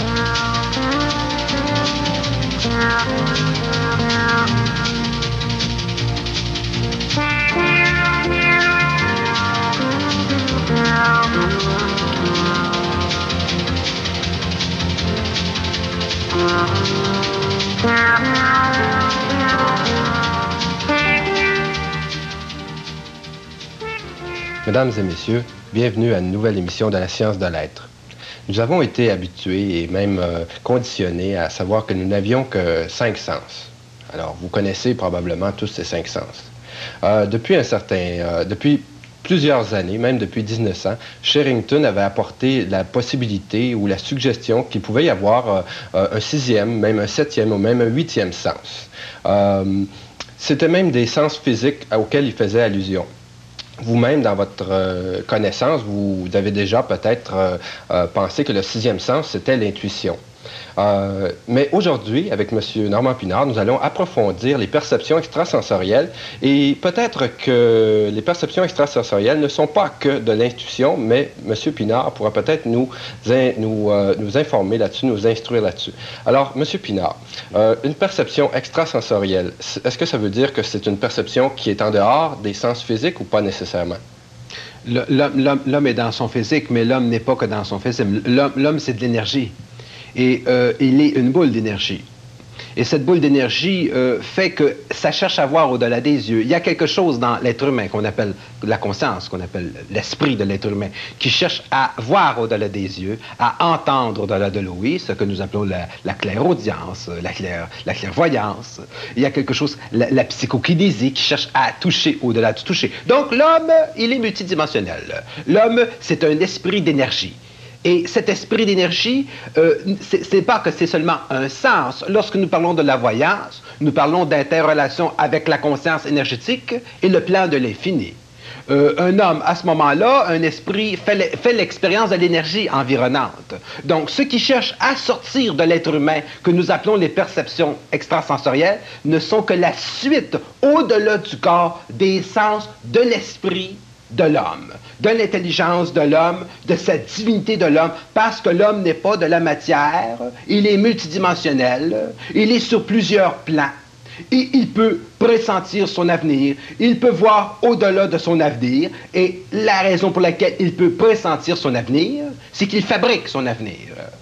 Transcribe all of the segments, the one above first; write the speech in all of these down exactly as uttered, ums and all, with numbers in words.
Mesdames et messieurs, bienvenue à une nouvelle émission de la science de l'être. Nous avons été habitués et même euh, conditionnés à savoir que nous n'avions que cinq sens. Alors, vous connaissez probablement tous ces cinq sens. Euh, depuis un certain, euh, depuis plusieurs années, même depuis mille neuf cents, Sherrington avait apporté la possibilité ou la suggestion qu'il pouvait y avoir euh, un sixième, même un septième ou même un huitième sens. Euh, C'était même des sens physiques auxquels il faisait allusion. Vous-même, dans votre euh, connaissance, vous avez déjà peut-être euh, euh, pensé que le sixième sens, c'était l'intuition. Euh, mais aujourd'hui, avec M. Normand Pinard, nous allons approfondir les perceptions extrasensorielles et peut-être que les perceptions extrasensorielles ne sont pas que de l'intuition, mais M. Pinard pourra peut-être nous, in, nous, euh, nous informer là-dessus, nous instruire là-dessus. Alors, M. Pinard, euh, une perception extrasensorielle, est-ce que ça veut dire que c'est une perception qui est en dehors des sens physiques ou pas nécessairement? L'homme est dans son physique, mais l'homme n'est pas que dans son physique. L'homme, c'est de l'énergie. Et euh, il est une boule d'énergie. Et cette boule d'énergie euh, fait que ça cherche à voir au-delà des yeux. Il y a quelque chose dans l'être humain qu'on appelle la conscience, qu'on appelle l'esprit de l'être humain, qui cherche à voir au-delà des yeux, à entendre au-delà de l'ouïe, ce que nous appelons la, la clairaudience, la, clair, la clairvoyance. Il y a quelque chose, la, la psychokinésie, qui cherche à toucher au-delà du toucher. Donc l'homme, il est multidimensionnel. L'homme, c'est un esprit d'énergie. Et cet esprit d'énergie, euh, c'est pas que c'est seulement un sens. Lorsque nous parlons de la voyance, nous parlons d'interrelation avec la conscience énergétique et le plan de l'infini. Euh, un homme, à ce moment-là, un esprit fait l'expérience de l'énergie environnante. Donc, ceux qui cherchent à sortir de l'être humain, que nous appelons les perceptions extrasensorielles, ne sont que la suite, au-delà du corps, des sens de l'esprit de l'homme, de l'intelligence de l'homme, de sa divinité de l'homme, parce que l'homme n'est pas de la matière, il est multidimensionnel, il est sur plusieurs plans, et il peut pressentir son avenir, il peut voir au-delà de son avenir, et la raison pour laquelle il peut pressentir son avenir, c'est qu'il fabrique son avenir.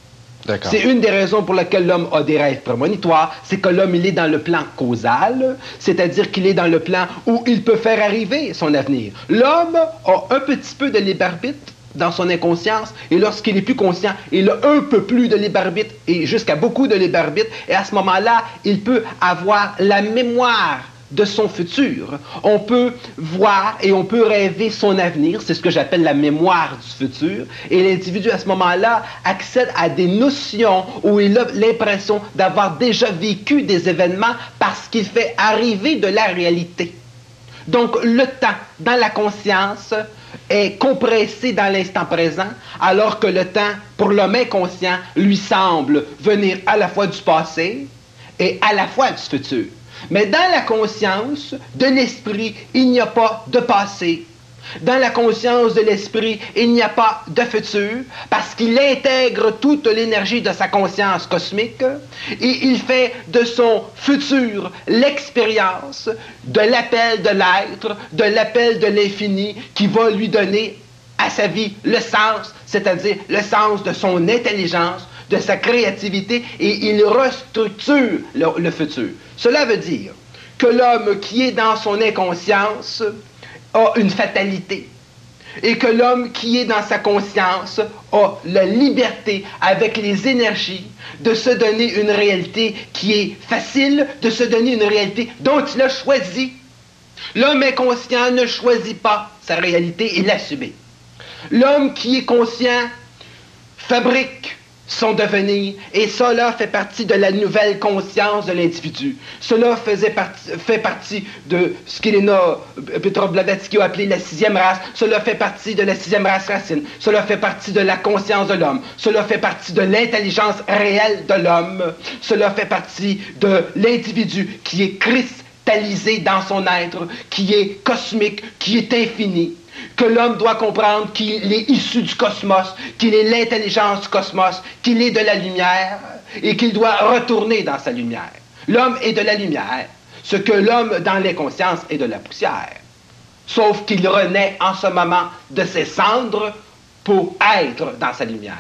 C'est une des raisons pour lesquelles l'homme a des rêves prémonitoires, c'est que l'homme, il est dans le plan causal, c'est-à-dire qu'il est dans le plan où il peut faire arriver son avenir. L'homme a un petit peu de libre arbitre dans son inconscience, et lorsqu'il est plus conscient, il a un peu plus de libre arbitre, et jusqu'à beaucoup de libre arbitre, et à ce moment-là, il peut avoir la mémoire de son futur. On peut voir et on peut rêver son avenir, c'est ce que j'appelle la mémoire du futur, et l'individu à ce moment-là accède à des notions où il a l'impression d'avoir déjà vécu des événements parce qu'il fait arriver de la réalité. Donc le temps dans la conscience est compressé dans l'instant présent, alors que le temps, pour l'homme inconscient, lui semble venir à la fois du passé et à la fois du futur. Mais dans la conscience de l'esprit, il n'y a pas de passé. Dans la conscience de l'esprit, il n'y a pas de futur, parce qu'il intègre toute l'énergie de sa conscience cosmique et il fait de son futur l'expérience de l'appel de l'être, de l'appel de l'infini qui va lui donner à sa vie le sens, c'est-à-dire le sens de son intelligence, de sa créativité, et il restructure le, le futur. Cela veut dire que l'homme qui est dans son inconscience a une fatalité, et que l'homme qui est dans sa conscience a la liberté, avec les énergies, de se donner une réalité qui est facile, de se donner une réalité dont il a choisi. L'homme inconscient ne choisit pas sa réalité, il la subit. L'homme qui est conscient fabrique son devenir, et cela fait partie de la nouvelle conscience de l'individu. Cela faisait partie, fait partie de ce qu'Elena Petro-Blavatsky a appelé la sixième race. Cela fait partie de la sixième race racine. Cela fait partie de la conscience de l'homme. Cela fait partie de l'intelligence réelle de l'homme. Cela fait partie de l'individu qui est cristallisé dans son être, qui est cosmique, qui est infini. que l'homme doit comprendre qu'il est issu du cosmos, qu'il est l'intelligence du cosmos, qu'il est de la lumière et qu'il doit retourner dans sa lumière. L'homme est de la lumière, ce que l'homme dans l'inconscience est de la poussière. Sauf qu'il renaît en ce moment de ses cendres pour être dans sa lumière.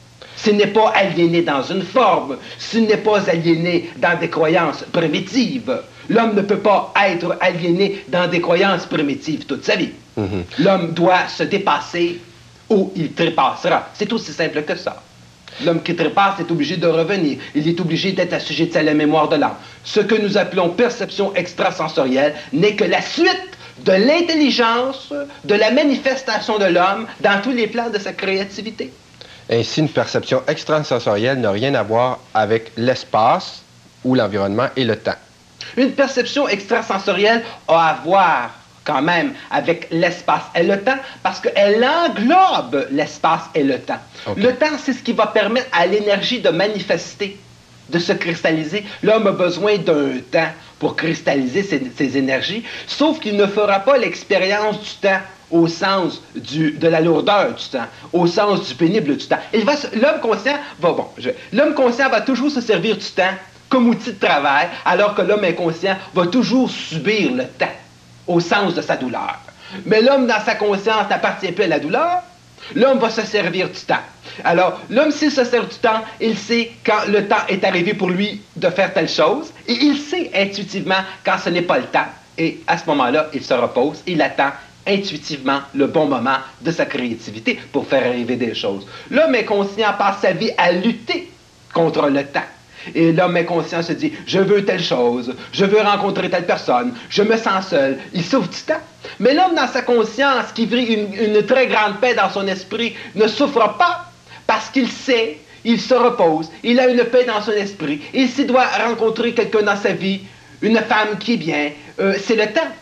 Ce n'est pas aliéné dans une forme, ce n'est pas aliéné dans des croyances primitives. L'homme ne peut pas être aliéné dans des croyances primitives toute sa vie. Mm-hmm. L'homme doit se dépasser ou il trépassera. C'est aussi simple que ça. L'homme qui trépasse est obligé de revenir. Il est obligé d'être assujetti à la mémoire de l'âme. Ce que nous appelons perception extrasensorielle n'est que la suite de l'intelligence, de la manifestation de l'homme dans tous les plans de sa créativité. Ainsi, une perception extrasensorielle n'a rien à voir avec l'espace ou l'environnement et le temps. Une perception extrasensorielle a à voir quand même avec l'espace et le temps parce qu'elle englobe l'espace et le temps. Okay. Le temps, c'est ce qui va permettre à l'énergie de manifester, de se cristalliser. L'homme a besoin d'un temps pour cristalliser ses, ses énergies, sauf qu'il ne fera pas l'expérience du temps au sens du, de la lourdeur du temps, au sens du pénible du temps. L'homme conscient va, bon, je, l'homme conscient va toujours se servir du temps comme outil de travail, alors que l'homme inconscient va toujours subir le temps au sens de sa douleur. Mais l'homme, dans sa conscience, n'appartient plus à la douleur. L'homme va se servir du temps. Alors, l'homme, s'il se sert du temps, il sait quand le temps est arrivé pour lui de faire telle chose, et il sait intuitivement quand ce n'est pas le temps. Et à ce moment-là, il se repose, il attend intuitivement le bon moment de sa créativité pour faire arriver des choses. L'homme inconscient passe sa vie à lutter contre le temps. Et l'homme inconscient se dit, je veux telle chose, je veux rencontrer telle personne, je me sens seul. Il souffre du temps. Mais l'homme dans sa conscience, qui vit une, une très grande paix dans son esprit, ne souffre pas parce qu'il sait, il se repose, il a une paix dans son esprit. Et s'il doit rencontrer quelqu'un dans sa vie, une femme qui est bien, euh, c'est le temps.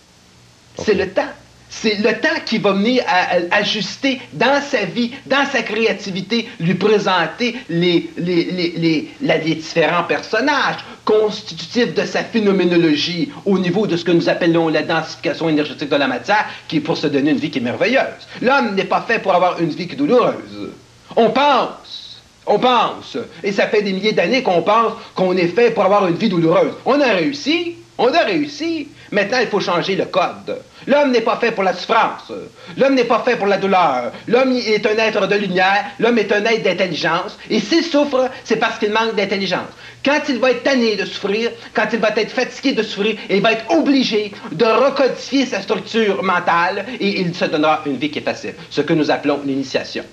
Okay. C'est le temps. C'est le temps qui va venir à, à, ajuster dans sa vie, dans sa créativité, lui présenter les, les, les, les, la, les différents personnages constitutifs de sa phénoménologie au niveau de ce que nous appelons la densification énergétique de la matière, qui est pour se donner une vie qui est merveilleuse. L'homme n'est pas fait pour avoir une vie qui est douloureuse. On pense, on pense, et ça fait des milliers d'années qu'on pense qu'on est fait pour avoir une vie douloureuse. On a réussi. On a réussi. Maintenant, il faut changer le code. L'homme n'est pas fait pour la souffrance. L'homme n'est pas fait pour la douleur. L'homme est un être de lumière. L'homme est un être d'intelligence. Et s'il souffre, c'est parce qu'il manque d'intelligence. Quand il va être tanné de souffrir, quand il va être fatigué de souffrir, il va être obligé de recodifier sa structure mentale et il se donnera une vie qui est facile. Ce que nous appelons l'initiation.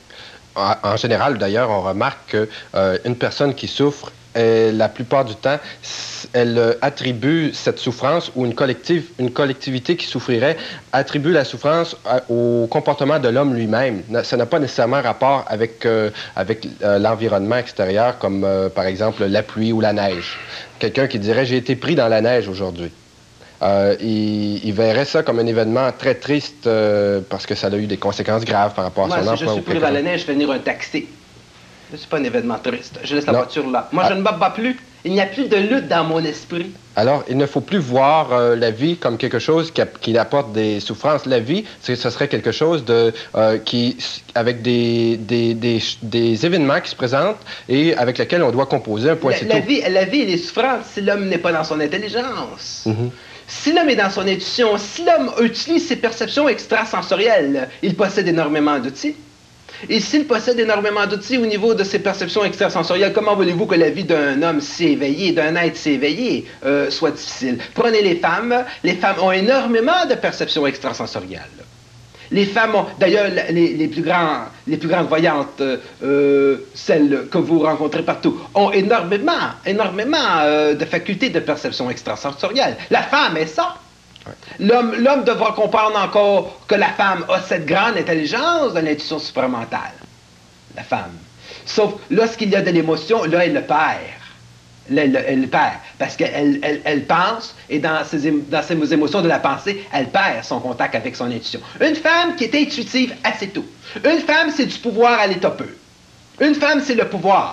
En général, d'ailleurs, on remarque qu'une euh, personne qui souffre, et la plupart du temps, elle attribue cette souffrance ou une, collective, une collectivité qui souffrirait attribue la souffrance au comportement de l'homme lui-même. Ça n'a pas nécessairement rapport avec, euh, avec euh, l'environnement extérieur, comme euh, par exemple la pluie ou la neige. Quelqu'un qui dirait « j'ai été pris dans la neige aujourd'hui ». Euh, il, il verrait ça comme un événement très triste euh, parce que ça a eu des conséquences graves par rapport à son Moi, emploi. Si je suis pris dans la neige, je vais venir un taxi. Ce n'est pas un événement triste. Je laisse la non. voiture là. Moi, ah. je ne me bats plus. Il n'y a plus de lutte dans mon esprit. Alors, il ne faut plus voir euh, la vie comme quelque chose qui, a, qui apporte des souffrances. La vie, ce serait quelque chose de, euh, qui, avec des, des, des, des événements qui se présentent et avec lesquels on doit composer un point. La, la, vie, la vie, elle est souffrante si l'homme n'est pas dans son intelligence. Mm-hmm. Si l'homme est dans son intuition, si l'homme utilise ses perceptions extrasensorielles, il possède énormément d'outils. Et s'il possède énormément d'outils au niveau de ses perceptions extrasensorielles, comment voulez-vous que la vie d'un homme si éveillé, d'un être si éveillé, euh, soit difficile? Prenez les femmes. Les femmes ont énormément de perceptions extrasensorielles. Les femmes ont, d'ailleurs, les, les, plus grands, les plus grandes voyantes, euh, celles que vous rencontrez partout, ont énormément, énormément euh, de facultés de perception extrasensorielle. La femme est ça. L'homme, l'homme devra comprendre encore que la femme a cette grande intelligence de l'intuition supramentale. La femme. Sauf lorsqu'il y a de l'émotion, là, elle le perd. Là, elle, elle le perd. Parce qu'elle elle, elle pense, et dans ses, dans ses émotions de la pensée, elle perd son contact avec son intuition. Une femme qui est intuitive, assez tout. Une femme, c'est du pouvoir à l'état peu. Une femme, c'est le pouvoir.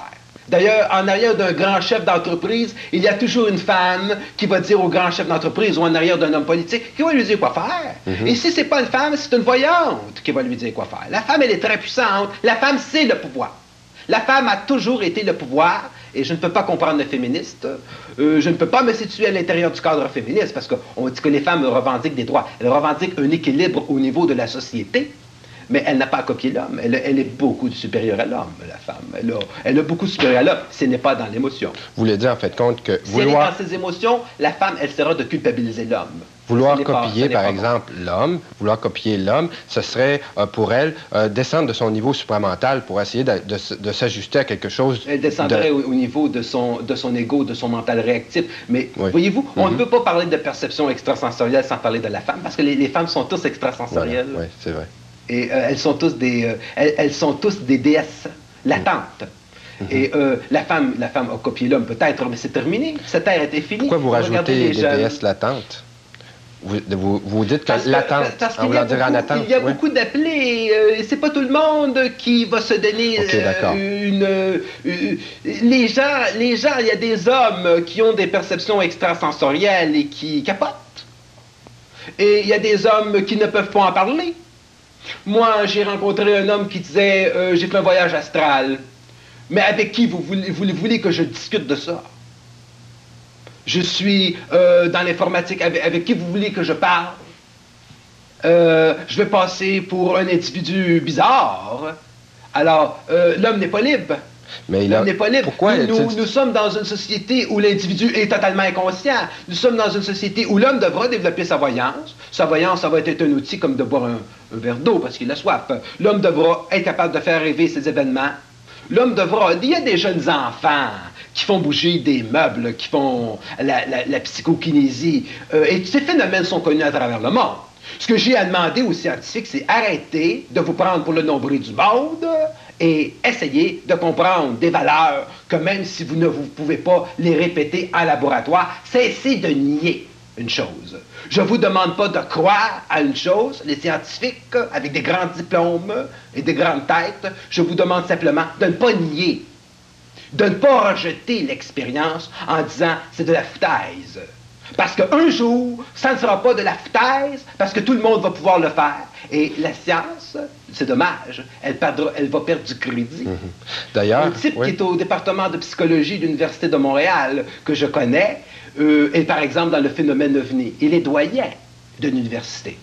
D'ailleurs, en arrière d'un grand chef d'entreprise, il y a toujours une femme qui va dire au grand chef d'entreprise ou en arrière d'un homme politique qui va lui dire quoi faire. Mm-hmm. Et si c'est pas une femme, c'est une voyante qui va lui dire quoi faire. La femme, elle est très puissante. La femme, c'est le pouvoir. La femme a toujours été le pouvoir. Et je ne peux pas comprendre le féministe. Euh, je ne peux pas me situer à l'intérieur du cadre féministe parce qu'on dit que les femmes revendiquent des droits. Elles revendiquent un équilibre au niveau de la société. Mais elle n'a pas à copier l'homme. Elle, elle est beaucoup supérieure à l'homme, la femme. Elle a, elle a beaucoup supérieur à l'homme. Ce n'est pas dans l'émotion. Vous voulez dire, en fait, compte que... Si vouloir... elle est dans ses émotions, la femme, elle sera de culpabiliser l'homme. Vouloir copier, par exemple, bon. l'homme, vouloir copier l'homme, ce serait, euh, pour elle, euh, descendre de son niveau supramental pour essayer de, de, de s'ajuster à quelque chose... Elle descendrait de... au, au niveau de son, de son ego, de son mental réactif. Mais, oui. voyez-vous, mm-hmm. on ne peut pas parler de perception extrasensorielle sans parler de la femme, parce que les, les femmes sont tous extrasensorielles. Voilà. Oui, c'est vrai. Et euh, elles sont tous des, euh, elles, elles sont tous des déesses latentes. Mm-hmm. Et euh, la femme, la femme a copié l'homme peut-être, mais c'est terminé. Cette ère était finie. Pourquoi vous rajoutez des jeunes... déesses latentes? Vous, vous, vous dites que parce latente, que, parce en voulant dire en attente. Il y a oui. beaucoup d'appelés. Euh, c'est pas tout le monde qui va se donner okay, euh, une... Euh, les gens, les gens, il y a des hommes qui ont des perceptions extrasensorielles et qui capotent. Et il y a des hommes qui ne peuvent pas en parler. Moi, j'ai rencontré un homme qui disait euh, « J'ai fait un voyage astral. » Mais avec qui vous voulez, vous voulez que je discute de ça? Je suis euh, dans l'informatique. Avec, avec qui vous voulez que je parle? Euh, je vais passer pour un individu bizarre. Alors, euh, l'homme n'est pas libre. Mais l'homme a... n'est pas libre. Pourquoi nous, nous, nous sommes dans une société où l'individu est totalement inconscient. Nous sommes dans une société où l'homme devra développer sa voyance. Sa voyance, ça va être un outil comme de boire un, un verre d'eau parce qu'il a soif. L'homme devra être capable de faire rêver ses événements. L'homme devra... Il y a des jeunes enfants qui font bouger des meubles, qui font la, la, la psychokinésie. Euh, et ces phénomènes sont connus à travers le monde. Ce que j'ai à demander aux scientifiques, c'est arrêter de vous prendre pour le nombril du monde et essayer de comprendre des valeurs que même si vous ne vous pouvez pas les répéter en laboratoire, cessez de nier une chose. Je ne vous demande pas de croire à une chose, les scientifiques avec des grands diplômes et des grandes têtes, je vous demande simplement de ne pas nier, de ne pas rejeter l'expérience en disant c'est de la foutaise. Parce qu'un jour, ça ne sera pas de la foutaise, parce que tout le monde va pouvoir le faire. Et la science, c'est dommage, elle, perdra, elle va perdre du crédit. Mm-hmm. D'ailleurs, un type oui. qui est au département de psychologie de l'Université de Montréal, que je connais, euh, est par exemple dans le phénomène OVNI. Il est doyen de l'université.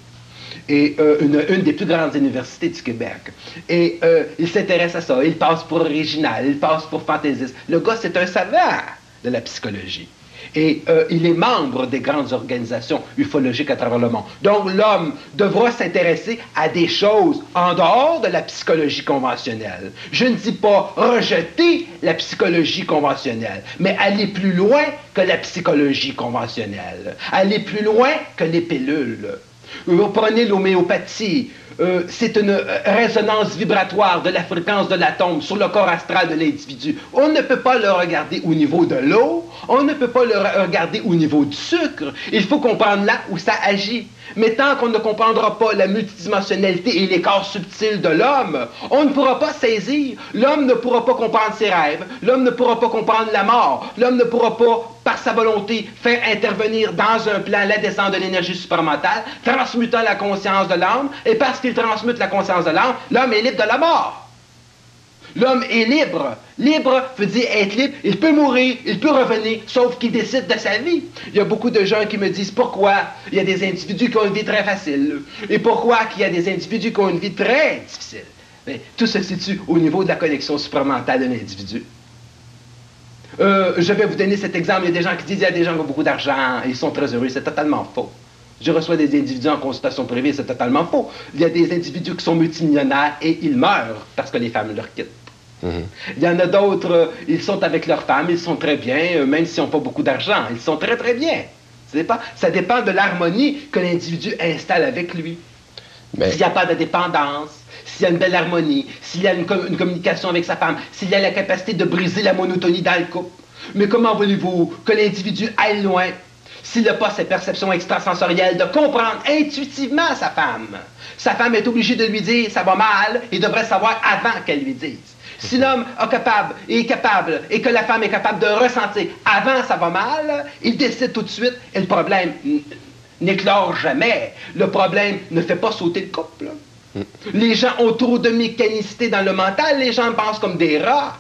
Et euh, une, une des plus grandes universités du Québec. Et euh, il s'intéresse à ça. Il passe pour original, il passe pour fantaisiste. Le gars, c'est un savant de la psychologie. Et euh, il est membre des grandes organisations ufologiques à travers le monde. Donc l'homme devra s'intéresser à des choses en dehors de la psychologie conventionnelle. Je ne dis pas rejeter la psychologie conventionnelle, mais aller plus loin que la psychologie conventionnelle. Aller plus loin que les pilules. Vous prenez l'homéopathie. Euh, c'est une résonance vibratoire de la fréquence de l'atome sur le corps astral de l'individu. On ne peut pas le regarder au niveau de l'eau, on ne peut pas le regarder au niveau du sucre. Il faut comprendre là où ça agit. Mais tant qu'on ne comprendra pas la multidimensionnalité et les corps subtils de l'homme, on ne pourra pas saisir. L'homme ne pourra pas comprendre ses rêves, l'homme ne pourra pas comprendre la mort, l'homme ne pourra pas, par sa volonté, faire intervenir dans un plan la descente de l'énergie supramentale, transmutant la conscience de l'âme, et parce qu'il transmute la conscience de l'âme, l'homme est libre de la mort. L'homme est libre. Libre veut dire être libre. Il peut mourir, il peut revenir, sauf qu'il décide de sa vie. Il y a beaucoup de gens qui me disent pourquoi il y a des individus qui ont une vie très facile et pourquoi il y a des individus qui ont une vie très difficile. Mais tout se situe au niveau de la connexion supramentale de l'individu. Euh, je vais vous donner cet exemple. Il y a des gens qui disent il y a des gens qui ont beaucoup d'argent et ils sont très heureux. C'est totalement faux. Je reçois des individus en consultation privée, c'est totalement faux. Il y a des individus qui sont multimillionnaires et ils meurent parce que les femmes leur quittent. Mm-hmm. Il y en a d'autres, euh, ils sont avec leurs femmes, ils sont très bien, euh, même s'ils n'ont pas beaucoup d'argent, ils sont très très bien. Ça dépend, ça dépend de l'harmonie que l'individu installe avec lui. Mais... S'il n'y a pas de dépendance, s'il y a une belle harmonie, s'il y a une, com une communication avec sa femme, s'il y a la capacité de briser la monotonie dans le couple. Mais comment voulez-vous que l'individu aille loin s'il n'a pas cette perception extrasensorielle de comprendre intuitivement sa femme? Sa femme est obligée de lui dire « ça va mal » il devrait savoir avant qu'elle lui dise. Si l'homme est capable, est capable et que la femme est capable de ressentir avant ça va mal, il décide tout de suite et le problème n'éclore jamais. Le problème ne fait pas sauter le couple. Mm. Les gens ont trop de mécanicité dans le mental, les gens pensent comme des rats.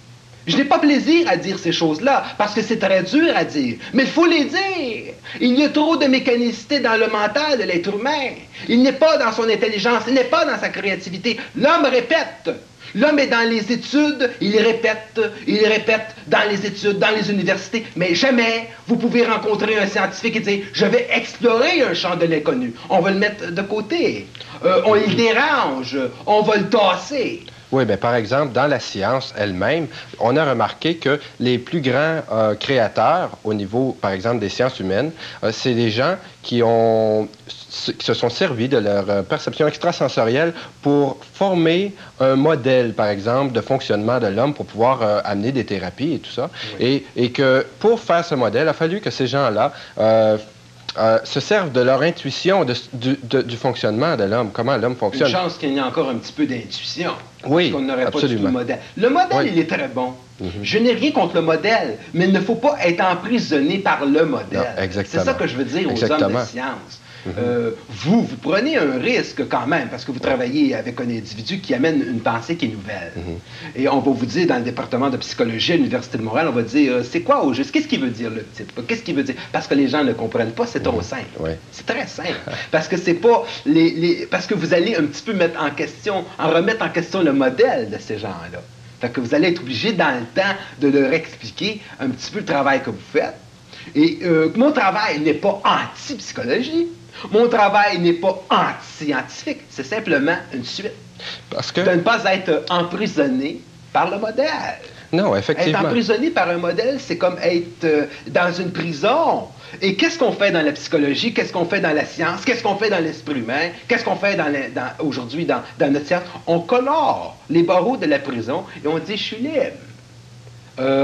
Je n'ai pas plaisir à dire ces choses-là, parce que c'est très dur à dire. Mais il faut les dire. Il y a trop de mécanicité dans le mental de l'être humain. Il n'est pas dans son intelligence, il n'est pas dans sa créativité. L'homme répète. L'homme est dans les études, il répète, il répète dans les études, dans les universités, mais jamais vous pouvez rencontrer un scientifique et dire « je vais explorer un champ de l'inconnu ». On va le mettre de côté, euh, on le dérange, on va le tasser. Oui, bien, par exemple, dans la science elle-même, on a remarqué que les plus grands euh, créateurs au niveau, par exemple, des sciences humaines, euh, c'est des gens qui ont qui se sont servis de leur euh, perception extrasensorielle pour former un modèle, par exemple, de fonctionnement de l'homme pour pouvoir euh, amener des thérapies et tout ça. Oui. Et, et que pour faire ce modèle, il a fallu que ces gens-là euh, Euh, se servent de leur intuition de, du, de, du fonctionnement de l'homme, comment l'homme fonctionne. Une chance qu'il y ait encore un petit peu d'intuition. Oui, parce qu'on n'aurait absolument. Pas du tout le modèle. Le modèle, oui. Il est très bon. Mm-hmm. Je n'ai rien contre le modèle, mais il ne faut pas être emprisonné par le modèle. C'est ça que je veux dire exactement. Aux hommes de science. Mm-hmm. euh, vous, vous prenez un risque quand même, parce que vous travaillez avec un individu qui amène une pensée qui est nouvelle. Mm-hmm. Et on va vous dire, dans le département de psychologie à l'Université de Montréal, on va dire, euh, c'est quoi au juste? Qu'est-ce qu'il veut dire, le type? Qu'est-ce qu'il veut dire? Parce que les gens ne comprennent pas, c'est trop mm-hmm. simple. Oui. C'est très simple. Parce que c'est pas les, les... Parce que vous allez un petit peu mettre en question, en remettre en question le modèle de ces gens-là. Fait que vous allez être obligé, dans le temps, de leur expliquer un petit peu le travail que vous faites. Et euh, mon travail n'est pas anti-psychologie. Mon travail n'est pas anti-scientifique, c'est simplement une suite. Parce que... De ne pas être emprisonné par le modèle. Non, effectivement. Être emprisonné par un modèle, c'est comme être euh, dans une prison. Et qu'est-ce qu'on fait dans la psychologie? Qu'est-ce qu'on fait dans la science? Qu'est-ce qu'on fait dans l'esprit humain? Qu'est-ce qu'on fait dans dans, aujourd'hui dans, dans notre science? On colore les barreaux de la prison et on dit « je suis libre euh, ».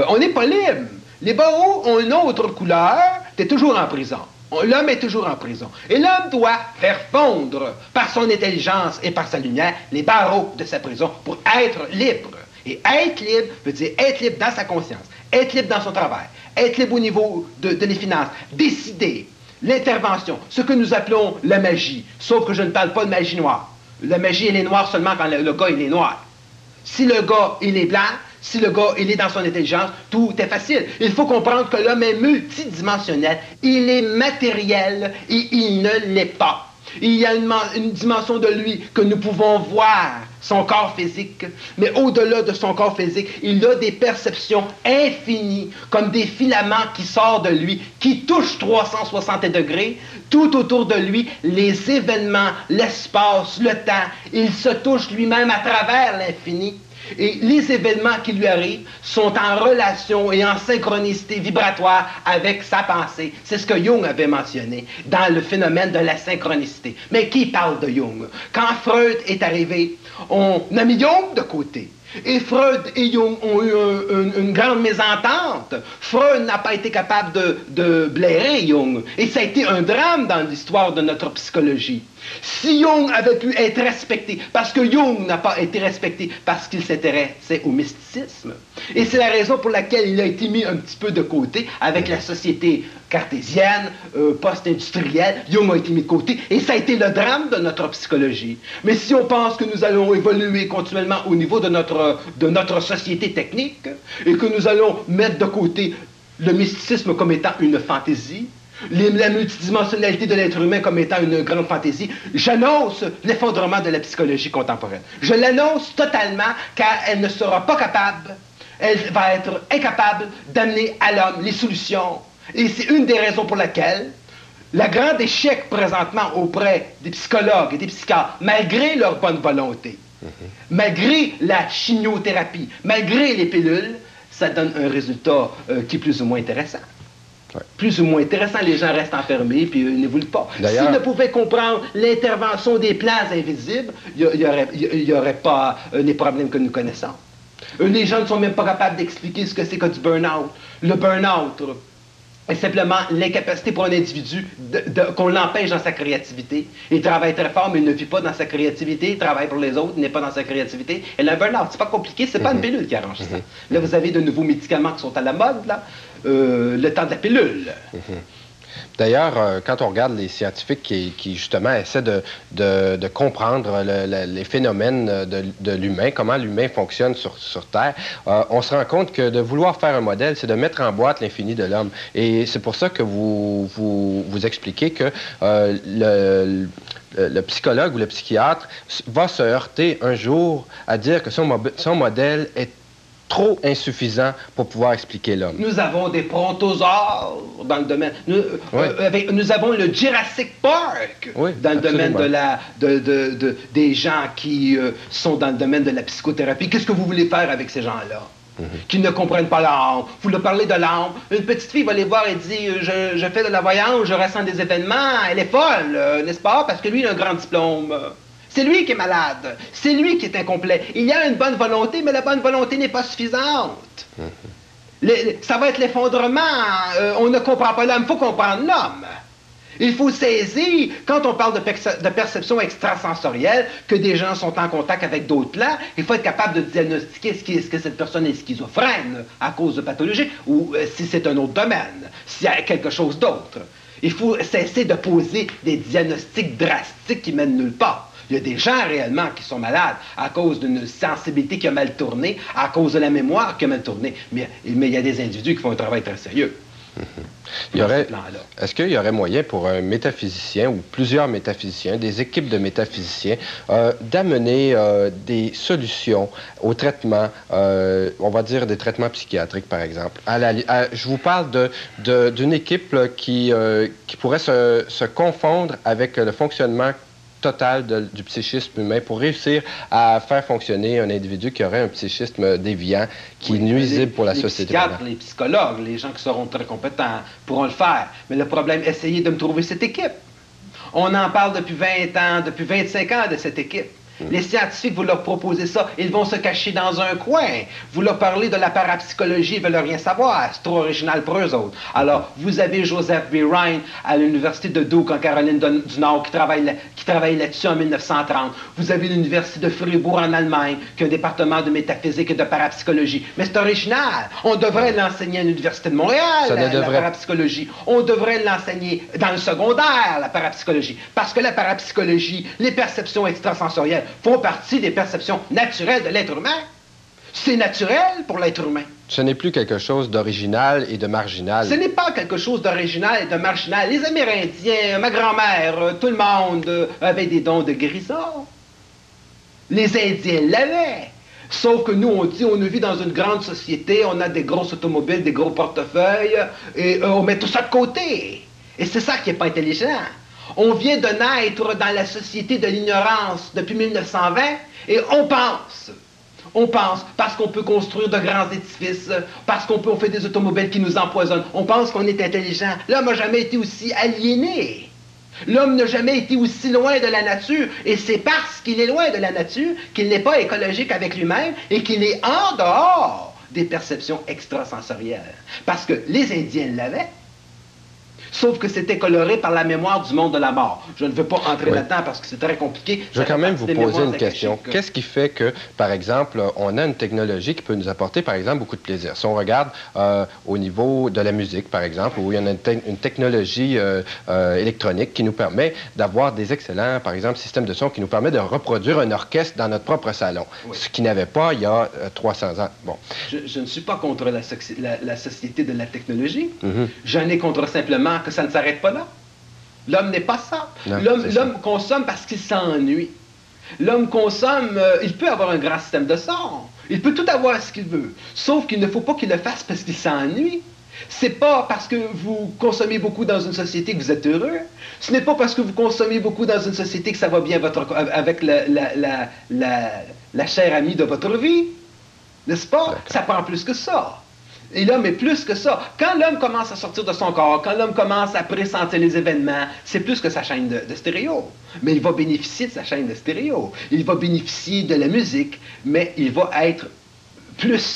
On n'est pas libre. Les barreaux ont une autre couleur, tu es toujours en prison. L'homme est toujours en prison. Et l'homme doit faire fondre par son intelligence et par sa lumière les barreaux de sa prison pour être libre. Et être libre veut dire être libre dans sa conscience, être libre dans son travail, être libre au niveau de, de les finances, décider, l'intervention, ce que nous appelons la magie. Sauf que je ne parle pas de magie noire. La magie, elle est noire seulement quand le, le gars, il est noir. Si le gars, il est blanc, si le gars, il est dans son intelligence, tout est facile. Il faut comprendre que l'homme est multidimensionnel, il est matériel et il ne l'est pas. Il y a une, une dimension de lui que nous pouvons voir, son corps physique, mais au-delà de son corps physique, il a des perceptions infinies, comme des filaments qui sortent de lui, qui touchent trois cent soixante degrés, tout autour de lui, les événements, l'espace, le temps, il se touche lui-même à travers l'infini. Et les événements qui lui arrivent sont en relation et en synchronicité vibratoire avec sa pensée. C'est ce que Jung avait mentionné dans le phénomène de la synchronicité. Mais qui parle de Jung? Quand Freud est arrivé, on a mis Jung de côté. Et Freud et Jung ont eu un, un, une grande mésentente. Freud n'a pas été capable de, de blairer Jung. Et ça a été un drame dans l'histoire de notre psychologie. Si Jung avait pu être respecté, parce que Jung n'a pas été respecté, parce qu'il s'intéressait au mysticisme. Et c'est la raison pour laquelle il a été mis un petit peu de côté avec la société cartésienne, euh, post-industrielle. Jung a été mis de côté et ça a été le drame de notre psychologie. Mais si on pense que nous allons évoluer continuellement au niveau de notre, de notre société technique et que nous allons mettre de côté le mysticisme comme étant une fantaisie, Les, la multidimensionnalité de l'être humain comme étant une grande fantaisie, j'annonce l'effondrement de la psychologie contemporaine. Je l'annonce totalement car elle ne sera pas capable, elle va être incapable d'amener à l'homme les solutions. Et c'est une des raisons pour laquelle le grand échec présentement auprès des psychologues et des psychiatres, malgré leur bonne volonté, mm-hmm. malgré la chimiothérapie, malgré les pilules, ça donne un résultat euh, qui est plus ou moins intéressant. Ouais. Plus ou moins intéressant, les gens restent enfermés puis euh, n'évoluent pas. S'ils ne pouvaient comprendre l'intervention des plans invisibles, il n'y aurait, y aurait pas euh, les problèmes que nous connaissons. Euh, les gens ne sont même pas capables d'expliquer ce que c'est que du burn-out. Le burn-out, est simplement l'incapacité pour un individu de, de, qu'on l'empêche dans sa créativité. Il travaille très fort, mais il ne vit pas dans sa créativité. Il travaille pour les autres, il n'est pas dans sa créativité. Elle a un burn-out. C'est pas compliqué, c'est mm-hmm. pas une pilule qui arrange mm-hmm. ça. Là, vous avez de nouveaux médicaments qui sont à la mode, là. Euh, le temps de la pilule. Mm-hmm. D'ailleurs, euh, quand on regarde les scientifiques qui, qui justement, essaient de, de, de comprendre le, le, les phénomènes de, de l'humain, comment l'humain fonctionne sur, sur Terre, euh, on se rend compte que de vouloir faire un modèle, c'est de mettre en boîte l'infini de l'homme. Et c'est pour ça que vous, vous, vous expliquez que euh, le... Le, le psychologue ou le psychiatre va se heurter un jour à dire que son, son modèle est trop insuffisant pour pouvoir expliquer l'homme. Nous avons des brontosaures dans le domaine. Nous, oui. euh, avec, nous avons le Jurassic Park oui, dans le absolument. domaine de la, de, de, de, des gens qui euh, sont dans le domaine de la psychothérapie. Qu'est-ce que vous voulez faire avec ces gens-là? Mm-hmm. Qui ne comprennent pas l'âme. Vous leur parlez de l'âme. Une petite fille va les voir et dit je, je fais de la voyance, je ressens des événements. Elle est folle, euh, n'est-ce pas? Parce que lui, il a un grand diplôme. C'est lui qui est malade. C'est lui qui est incomplet. Il y a une bonne volonté, mais la bonne volonté n'est pas suffisante. Mm-hmm. les, ça va être l'effondrement. Euh, on ne comprend pas l'homme. Il faut comprendre l'homme. Il faut saisir, quand on parle de, perce de perception extrasensorielle, que des gens sont en contact avec d'autres plans, il faut être capable de diagnostiquer est-ce est que cette personne est schizophrène à cause de pathologie ou euh, si c'est un autre domaine, s'il y a quelque chose d'autre. Il faut cesser de poser des diagnostics drastiques qui mènent nulle part. Il y a des gens réellement qui sont malades à cause d'une sensibilité qui a mal tourné, à cause de la mémoire qui a mal tourné. Mais, mais il y a des individus qui font un travail très sérieux. Il y aurait, est-ce qu'il y aurait moyen pour un métaphysicien ou plusieurs métaphysiciens, des équipes de métaphysiciens, euh, d'amener euh, des solutions au traitement, euh, on va dire des traitements psychiatriques par exemple? À la, à, je vous parle de, de, d'une équipe là, qui, euh, qui pourrait se, se confondre avec le fonctionnement total de, du psychisme humain pour réussir à faire fonctionner un individu qui aurait un psychisme déviant, qui oui, est nuisible les, pour la les société. Les psychiatres, les psychologues, les gens qui seront très compétents pourront le faire. Mais le problème, essayez de me trouver cette équipe. On en parle depuis vingt ans, depuis vingt-cinq ans de cette équipe. Mmh. Les scientifiques, vous leur proposez ça, ils vont se cacher dans un coin. Vous leur parlez de la parapsychologie, ils veulent rien savoir. C'est trop original pour eux autres. Alors, vous avez Joseph B. Ryan à l'Université de Duke en Caroline du Nord qui travaille, là, qui travaille là-dessus en mille neuf cent trente. Vous avez l'Université de Fribourg en Allemagne qui a un département de métaphysique et de parapsychologie. Mais c'est original. On devrait l'enseigner à l'Université de Montréal, ça la, devrait... la parapsychologie. On devrait l'enseigner dans le secondaire, la parapsychologie. Parce que la parapsychologie, les perceptions extrasensorielles, font partie des perceptions naturelles de l'être humain. C'est naturel pour l'être humain. Ce n'est plus quelque chose d'original et de marginal. Ce n'est pas quelque chose d'original et de marginal. Les Amérindiens, ma grand-mère, tout le monde avait des dons de guérison. Les Indiens l'avaient. Sauf que nous, on dit, on vit dans une grande société, on a des grosses automobiles, des gros portefeuilles, et euh, on met tout ça de côté. Et c'est ça qui n'est pas intelligent. On vient de naître dans la société de l'ignorance depuis mille neuf cent vingt et on pense. On pense parce qu'on peut construire de grands édifices, parce qu'on peut on fait des automobiles qui nous empoisonnent. On pense qu'on est intelligent. L'homme n'a jamais été aussi aliéné. L'homme n'a jamais été aussi loin de la nature. Et c'est parce qu'il est loin de la nature qu'il n'est pas écologique avec lui-même et qu'il est en dehors des perceptions extrasensorielles. Parce que les Indiens l'avaient. Sauf que c'était coloré par la mémoire du monde de la mort. Je ne veux pas entrer oui. là-dedans parce que c'est très compliqué. Je vais quand même vous poser une question. Qu'est-ce qui fait que, par exemple, on a une technologie qui peut nous apporter, par exemple, beaucoup de plaisir? Si on regarde euh, au niveau de la musique, par exemple, où il y a une, te une technologie euh, euh, électronique qui nous permet d'avoir des excellents, par exemple, systèmes de son qui nous permet de reproduire un orchestre dans notre propre salon, oui. ce qui n'avait pas il y a euh, trois cents ans. Bon. Je, je ne suis pas contre la, la, la société de la technologie. Mm-hmm. J'en ai contre simplement que ça ne s'arrête pas là. L'homme n'est pas ça. L'homme consomme parce qu'il s'ennuie. L'homme consomme, euh, il peut avoir un grand système de son. Il peut tout avoir ce qu'il veut. Sauf qu'il ne faut pas qu'il le fasse parce qu'il s'ennuie. C'est pas parce que vous consommez beaucoup dans une société que vous êtes heureux. Ce n'est pas parce que vous consommez beaucoup dans une société que ça va bien votre, avec la, la, la, la, la chère amie de votre vie. N'est-ce pas? Ça prend plus que ça. Et l'homme est plus que ça. Quand l'homme commence à sortir de son corps, quand l'homme commence à pressentir les événements, c'est plus que sa chaîne de, de stéréo. Mais il va bénéficier de sa chaîne de stéréo. Il va bénéficier de la musique, mais il va être plus.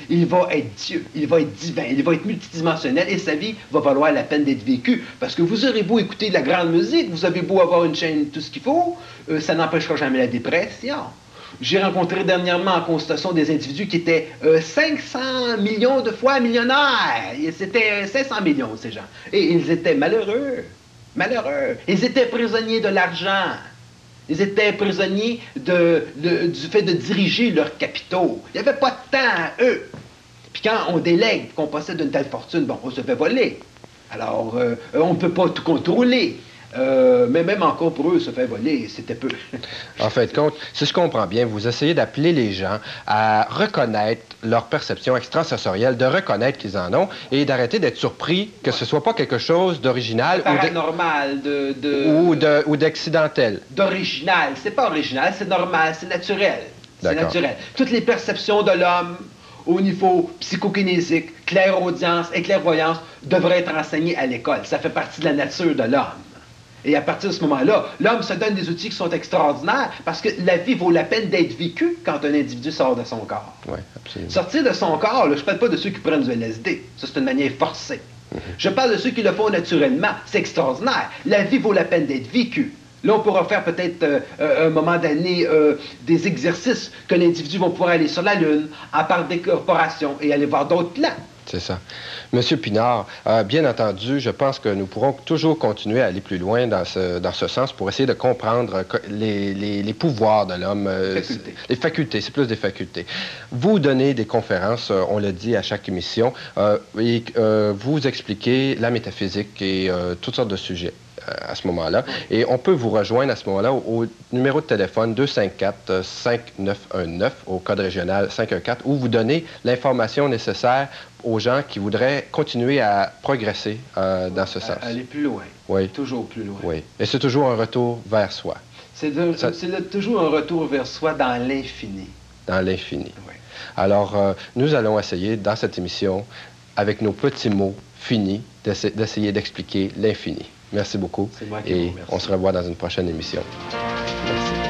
il va être Dieu, il va être divin, il va être multidimensionnel et sa vie va valoir la peine d'être vécue. Parce que vous aurez beau écouter de la grande musique, vous avez beau avoir une chaîne, tout ce qu'il faut, euh, ça n'empêchera jamais la dépression. J'ai rencontré dernièrement en constatation des individus qui étaient euh, cinq cents millions de fois millionnaires. C'était cinq cents millions, ces gens. Et ils étaient malheureux. Malheureux. Ils étaient prisonniers de l'argent. Ils étaient prisonniers de, de, du fait de diriger leurs capitaux. Il n'y avait pas de temps à eux. Puis quand on délègue, qu'on possède une telle fortune, bon, on se fait voler. Alors, euh, on ne peut pas tout contrôler. Euh, mais même encore pour eux, se faire voler, c'était peu. En fait, compte, si je comprends bien, vous essayez d'appeler les gens à reconnaître leur perception extrasensorielle, de reconnaître qu'ils en ont et d'arrêter d'être surpris que ce soit pas quelque chose d'original paranormal, de, de, ou de ou d'accidentel. D'original, c'est pas original, c'est normal, c'est naturel. C'est naturel. Toutes les perceptions de l'homme au niveau psychokinésique, clairaudience et clairvoyance devraient être enseignées à l'école. Ça fait partie de la nature de l'homme. Et à partir de ce moment-là, l'homme se donne des outils qui sont extraordinaires parce que la vie vaut la peine d'être vécue quand un individu sort de son corps. Oui, absolument. Sortir de son corps, là, je ne parle pas de ceux qui prennent du L S D. Ça, c'est une manière forcée. Mm-hmm. Je parle de ceux qui le font naturellement. C'est extraordinaire. La vie vaut la peine d'être vécue. Là, on pourra faire peut-être euh, euh, un moment donné euh, des exercices que l'individu va pouvoir aller sur la Lune, en part des corporations et aller voir d'autres plans. C'est ça. Monsieur Pinard, euh, bien entendu, je pense que nous pourrons toujours continuer à aller plus loin dans ce, dans ce sens pour essayer de comprendre les, les, les pouvoirs de l'homme. Euh, facultés. Les facultés, c'est plus des facultés. Vous donnez des conférences, euh, on le dit à chaque émission, euh, et euh, vous expliquez la métaphysique et euh, toutes sortes de sujets à ce moment-là. Et on peut vous rejoindre à ce moment-là au, au numéro de téléphone deux cinq quatre, cinq neuf un neuf, au code régional cinq un quatre, où vous donnez l'information nécessaire aux gens qui voudraient continuer à progresser euh, dans ce sens. Aller plus loin. Oui. Toujours plus loin. Oui. Et c'est toujours un retour vers soi. C'est Ça... toujours un retour vers soi dans l'infini. Dans l'infini. Oui. Alors, euh, nous allons essayer, dans cette émission, avec nos petits mots finis, d'essayer d'expliquer l'infini. Merci beaucoup. C'est moi qui et vous remercie. On se revoit dans une prochaine émission. Merci.